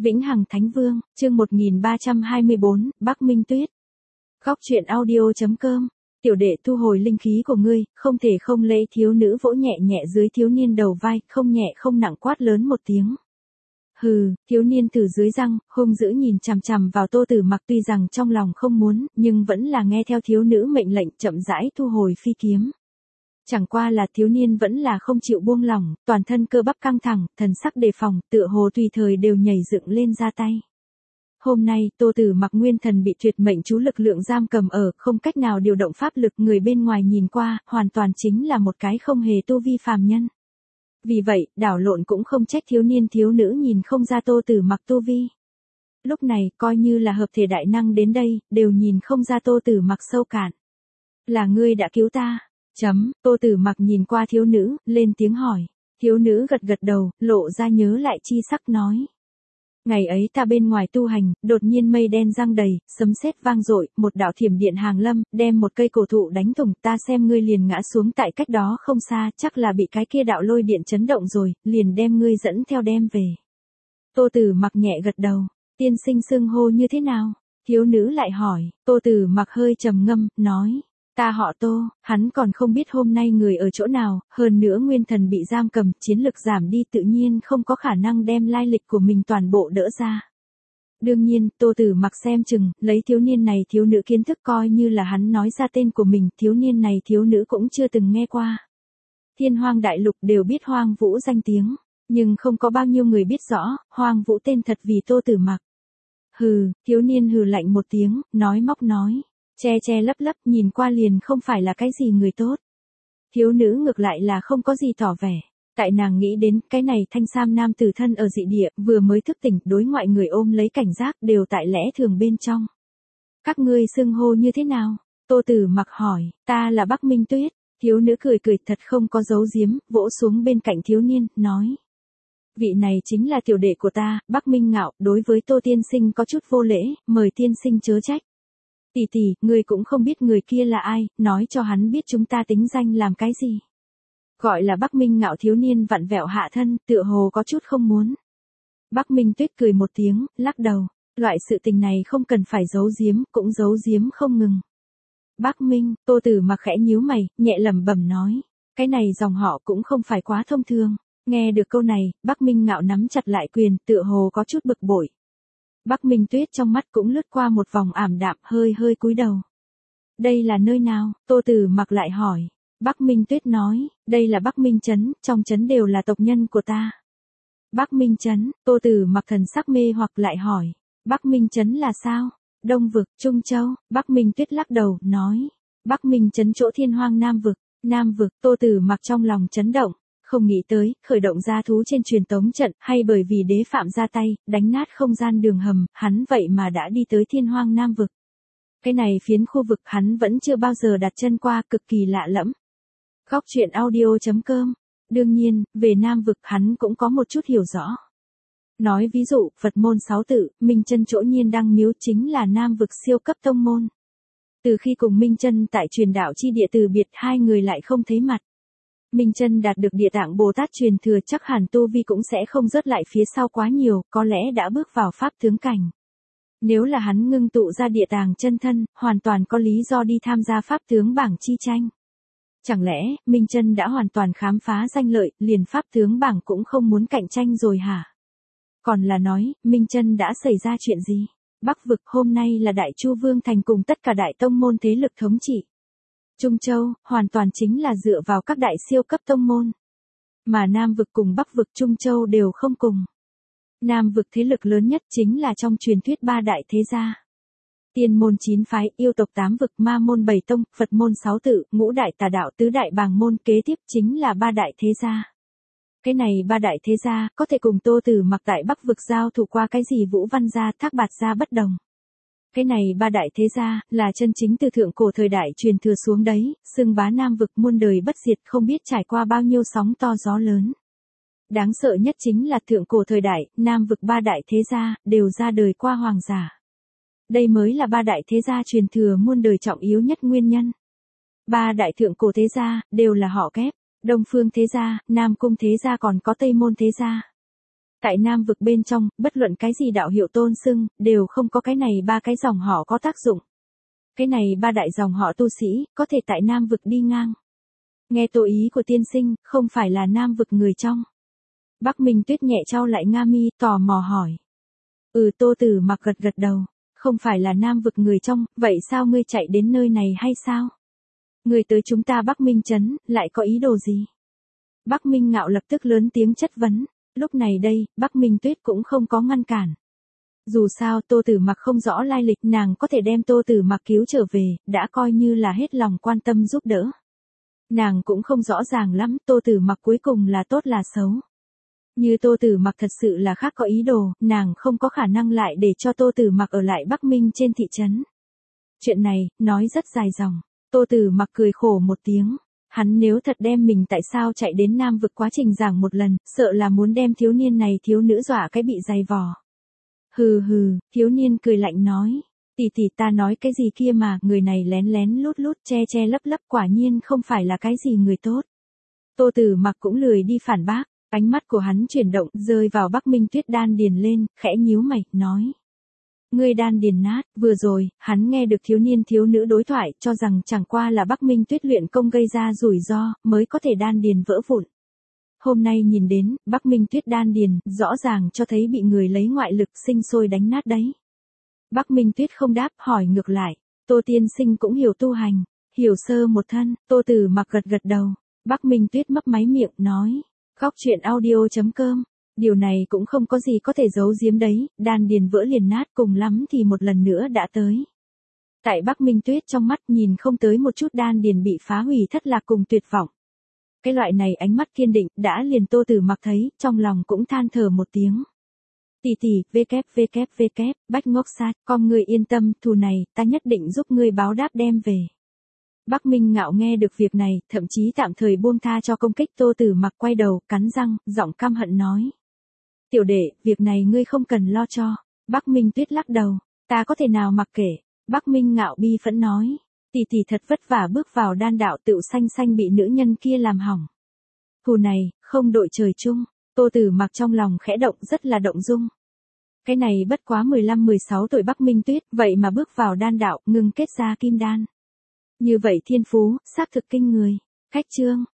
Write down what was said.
Vĩnh Hằng Thánh Vương, chương 1324, Bắc Minh Tuyết. Góc truyện audio.com. Tiểu đệ thu hồi linh khí của ngươi, không thể không lễ. Thiếu nữ vỗ nhẹ nhẹ dưới thiếu niên đầu vai, không nhẹ không nặng quát lớn một tiếng. Hừ, thiếu niên từ dưới răng, hung dữ nhìn chằm chằm vào Tô Tử Mặc, tuy rằng trong lòng không muốn, nhưng vẫn là nghe theo thiếu nữ mệnh lệnh, chậm rãi thu hồi phi kiếm. Chẳng qua là thiếu niên vẫn là không chịu buông lỏng, toàn thân cơ bắp căng thẳng, thần sắc đề phòng, tựa hồ tùy thời đều nhảy dựng lên ra tay. Hôm nay, Tô Tử Mặc nguyên thần bị tuyệt mệnh chú lực lượng giam cầm ở, không cách nào điều động pháp lực, người bên ngoài nhìn qua, hoàn toàn chính là một cái không hề tu vi phàm nhân. Vì vậy, đảo lộn cũng không trách thiếu niên thiếu nữ nhìn không ra Tô Tử Mặc tu vi. Lúc này, coi như là hợp thể đại năng đến đây, đều nhìn không ra Tô Tử Mặc sâu cạn. Là ngươi đã cứu ta. Tô Tử Mặc nhìn qua thiếu nữ, lên tiếng hỏi. Thiếu nữ gật gật đầu, lộ ra nhớ lại chi sắc nói. Ngày ấy ta bên ngoài tu hành, đột nhiên mây đen giăng đầy, sấm sét vang dội, một đạo thiểm điện hàng lâm, đem một cây cổ thụ đánh thủng, ta xem ngươi liền ngã xuống tại cách đó không xa, chắc là bị cái kia đạo lôi điện chấn động rồi, liền đem ngươi dẫn theo đem về. Tô Tử Mặc nhẹ gật đầu, tiên sinh xưng hô như thế nào? Thiếu nữ lại hỏi. Tô Tử Mặc hơi trầm ngâm, nói. Ta họ Tô, hắn còn không biết hôm nay người ở chỗ nào, hơn nữa nguyên thần bị giam cầm, chiến lực giảm đi, tự nhiên không có khả năng đem lai lịch của mình toàn bộ đỡ ra. Đương nhiên, Tô Tử Mặc xem chừng, lấy thiếu niên này thiếu nữ kiến thức, coi như là hắn nói ra tên của mình, thiếu niên này thiếu nữ cũng chưa từng nghe qua. Thiên Hoang đại lục đều biết Hoang Vũ danh tiếng, nhưng không có bao nhiêu người biết rõ, Hoang Vũ tên thật vì Tô Tử Mặc. Hừ, thiếu niên hừ lạnh một tiếng, nói móc nói. Che lấp lấp, nhìn qua liền không phải là cái gì người tốt. Thiếu nữ ngược lại là không có gì tỏ vẻ. Tại nàng nghĩ đến, cái này thanh sam nam tử thân ở dị địa, vừa mới thức tỉnh, đối ngoại người ôm lấy cảnh giác, đều tại lẽ thường bên trong. Các ngươi xưng hô như thế nào? Tô Tử Mặc hỏi. Ta là Bắc Minh Tuyết. Thiếu nữ cười cười thật không có giấu giếm, vỗ xuống bên cạnh thiếu niên, nói. Vị này chính là tiểu đệ của ta, Bắc Minh Ngạo, đối với Tô tiên sinh có chút vô lễ, mời tiên sinh chớ trách. Tỷ tỷ, ngươi cũng không biết người kia là ai, nói cho hắn biết chúng ta tính danh làm cái gì. Gọi là Bắc Minh Ngạo thiếu niên vặn vẹo hạ thân, tựa hồ có chút không muốn. Bắc Minh Tuyết cười một tiếng, lắc đầu, loại sự tình này không cần phải giấu giếm, cũng giấu giếm không ngừng. Bắc Minh, Tô Tử Mặc khẽ nhíu mày, nhẹ lẩm bẩm nói, cái này dòng họ cũng không phải quá thông thường. Nghe được câu này, Bắc Minh Ngạo nắm chặt lại quyền, tựa hồ có chút bực bội. Bắc Minh Tuyết trong mắt cũng lướt qua một vòng ảm đạm, hơi cúi đầu. Đây là nơi nào? Tô Tử Mặc lại hỏi. Bắc Minh Tuyết nói, đây là Bắc Minh Trấn, trong trấn đều là tộc nhân của ta. Bắc Minh Trấn, Tô Tử Mặc thần sắc mê hoặc lại hỏi. Bắc Minh Trấn là sao? Đông vực, Trung Châu. Bắc Minh Tuyết lắc đầu, nói. Bắc Minh Trấn chỗ Thiên Hoang Nam vực. Nam vực, Tô Tử Mặc trong lòng chấn động. Không nghĩ tới, khởi động ra thú trên truyền tống trận, hay bởi vì đế phạm ra tay, đánh nát không gian đường hầm, hắn vậy mà đã đi tới Thiên Hoang Nam vực. Cái này phiến khu vực hắn vẫn chưa bao giờ đặt chân qua, cực kỳ lạ lẫm. Góc truyện audio.com. Đương nhiên, về Nam vực hắn cũng có một chút hiểu rõ. Nói ví dụ, Phật môn 6 tự, Minh Chân chỗ Nhiên Đăng miếu chính là Nam vực siêu cấp tông môn. Từ khi cùng Minh Chân tại truyền đạo chi địa từ biệt, hai người lại không thấy mặt. Minh Chân đạt được Địa Tạng Bồ Tát truyền thừa, chắc hẳn tu vi cũng sẽ không rớt lại phía sau quá nhiều, có lẽ đã bước vào pháp tướng cảnh. Nếu là hắn ngưng tụ ra Địa Tàng chân thân, hoàn toàn có lý do đi tham gia pháp tướng bảng chi tranh. Chẳng lẽ, Minh Chân đã hoàn toàn khám phá danh lợi, liền pháp tướng bảng cũng không muốn cạnh tranh rồi hả? Còn là nói, Minh Chân đã xảy ra chuyện gì? Bắc vực hôm nay là Đại Chu Vương thành cùng tất cả đại tông môn thế lực thống trị. Trung Châu, hoàn toàn chính là dựa vào các đại siêu cấp tông môn. Mà Nam vực cùng Bắc vực Trung Châu đều không cùng. Nam vực thế lực lớn nhất chính là trong truyền thuyết 3 đại thế gia. Tiên môn 9 phái, yêu tộc 8 vực, ma môn 7 tông, Phật môn 6 tự, ngũ đại tà đạo, tứ đại bàng môn, kế tiếp chính là 3 đại thế gia. Cái này 3 đại thế gia, có thể cùng Tô Tử Mặc tại Bắc vực giao thủ qua cái gì Vũ Văn gia, Thác Bạt gia bất đồng. Cái này 3 đại thế gia, là chân chính từ thượng cổ thời đại truyền thừa xuống đấy, xưng bá Nam vực muôn đời bất diệt, không biết trải qua bao nhiêu sóng to gió lớn. Đáng sợ nhất chính là thượng cổ thời đại, Nam vực 3 đại thế gia, đều ra đời qua hoàng giả. Đây mới là 3 đại thế gia truyền thừa muôn đời trọng yếu nhất nguyên nhân. 3 đại thượng cổ thế gia, đều là họ kép, Đông Phương thế gia, Nam Cung thế gia còn có Tây Môn thế gia. Tại Nam vực bên trong, bất luận cái gì đạo hiệu tôn xưng, đều không có cái này ba cái dòng họ có tác dụng. Cái này ba đại dòng họ tu sĩ, có thể tại Nam vực đi ngang. Nghe tô ý của tiên sinh, không phải là Nam vực người trong. Bắc Minh Tuyết nhẹ trao lại nga mi, tò mò hỏi. Tô Tử Mặc gật gật đầu. Không phải là Nam vực người trong, vậy sao ngươi chạy đến nơi này hay sao? Ngươi tới chúng ta Bắc Minh Trấn, lại có ý đồ gì? Bắc Minh Ngạo lập tức lớn tiếng chất vấn. Lúc này đây, Bắc Minh Tuyết cũng không có ngăn cản. Dù sao Tô Tử Mặc không rõ lai lịch, nàng có thể đem Tô Tử Mặc cứu trở về, đã coi như là hết lòng quan tâm giúp đỡ. Nàng cũng không rõ ràng lắm, Tô Tử Mặc cuối cùng là tốt là xấu. Như Tô Tử Mặc thật sự là khác có ý đồ, nàng không có khả năng lại để cho Tô Tử Mặc ở lại Bắc Minh trên thị trấn. Chuyện này, nói rất dài dòng. Tô Tử Mặc cười khổ một tiếng. Hắn nếu thật đem mình tại sao chạy đến Nam vực quá trình giảng một lần, sợ là muốn đem thiếu niên này thiếu nữ dọa cái bị dày vò. Hừ, thiếu niên cười lạnh nói. Tỷ ta nói cái gì kia mà, người này lén lén lút lút che lấp quả nhiên không phải là cái gì người tốt. Tô Tử Mặc cũng lười đi phản bác, ánh mắt của hắn chuyển động, rơi vào Bắc Minh Tuyết đan điền lên, khẽ nhíu mày, nói. Ngươi đan điền nát, vừa rồi, hắn nghe được thiếu niên thiếu nữ đối thoại, cho rằng chẳng qua là Bắc Minh Tuyết luyện công gây ra rủi ro, mới có thể đan điền vỡ vụn. Hôm nay nhìn đến, Bắc Minh Tuyết đan điền, rõ ràng cho thấy bị người lấy ngoại lực sinh sôi đánh nát đấy. Bắc Minh Tuyết không đáp, hỏi ngược lại, Tô tiên sinh cũng hiểu tu hành, hiểu sơ một thân, Tô Tử Mặc gật gật đầu. Bắc Minh Tuyết mấp máy miệng, nói, góc truyện audio.com. Điều này cũng không có gì có thể giấu giếm đấy, đan điền vỡ liền nát, cùng lắm thì một lần nữa đã tới. Tại Bắc Minh Tuyết trong mắt nhìn không tới một chút đan điền bị phá hủy thất lạc cùng tuyệt vọng. Cái loại này ánh mắt kiên định, đã liền Tô Tử Mặc thấy, trong lòng cũng than thở một tiếng. Tỷ, www, Bách Ngốc Sát, con ngươi yên tâm, thù này, ta nhất định giúp ngươi báo đáp đem về. Bắc Minh Ngạo nghe được việc này, thậm chí tạm thời buông tha cho công kích Tô Tử Mặc, quay đầu, cắn răng, giọng căm hận nói. Tiểu đệ, việc này ngươi không cần lo cho. Bắc Minh Tuyết lắc đầu, ta có thể nào mặc kệ. Bắc Minh Ngạo bi phẫn nói. Tỷ thật vất vả bước vào đan đạo, tựu xanh bị nữ nhân kia làm hỏng. Thù này, không đội trời chung. Tô Tử Mặc trong lòng khẽ động, rất là động dung. Cái này bất quá 15-16 tuổi Bắc Minh Tuyết, vậy mà bước vào đan đạo, ngưng kết ra kim đan. Như vậy thiên phú, xác thực kinh người. Khách chương.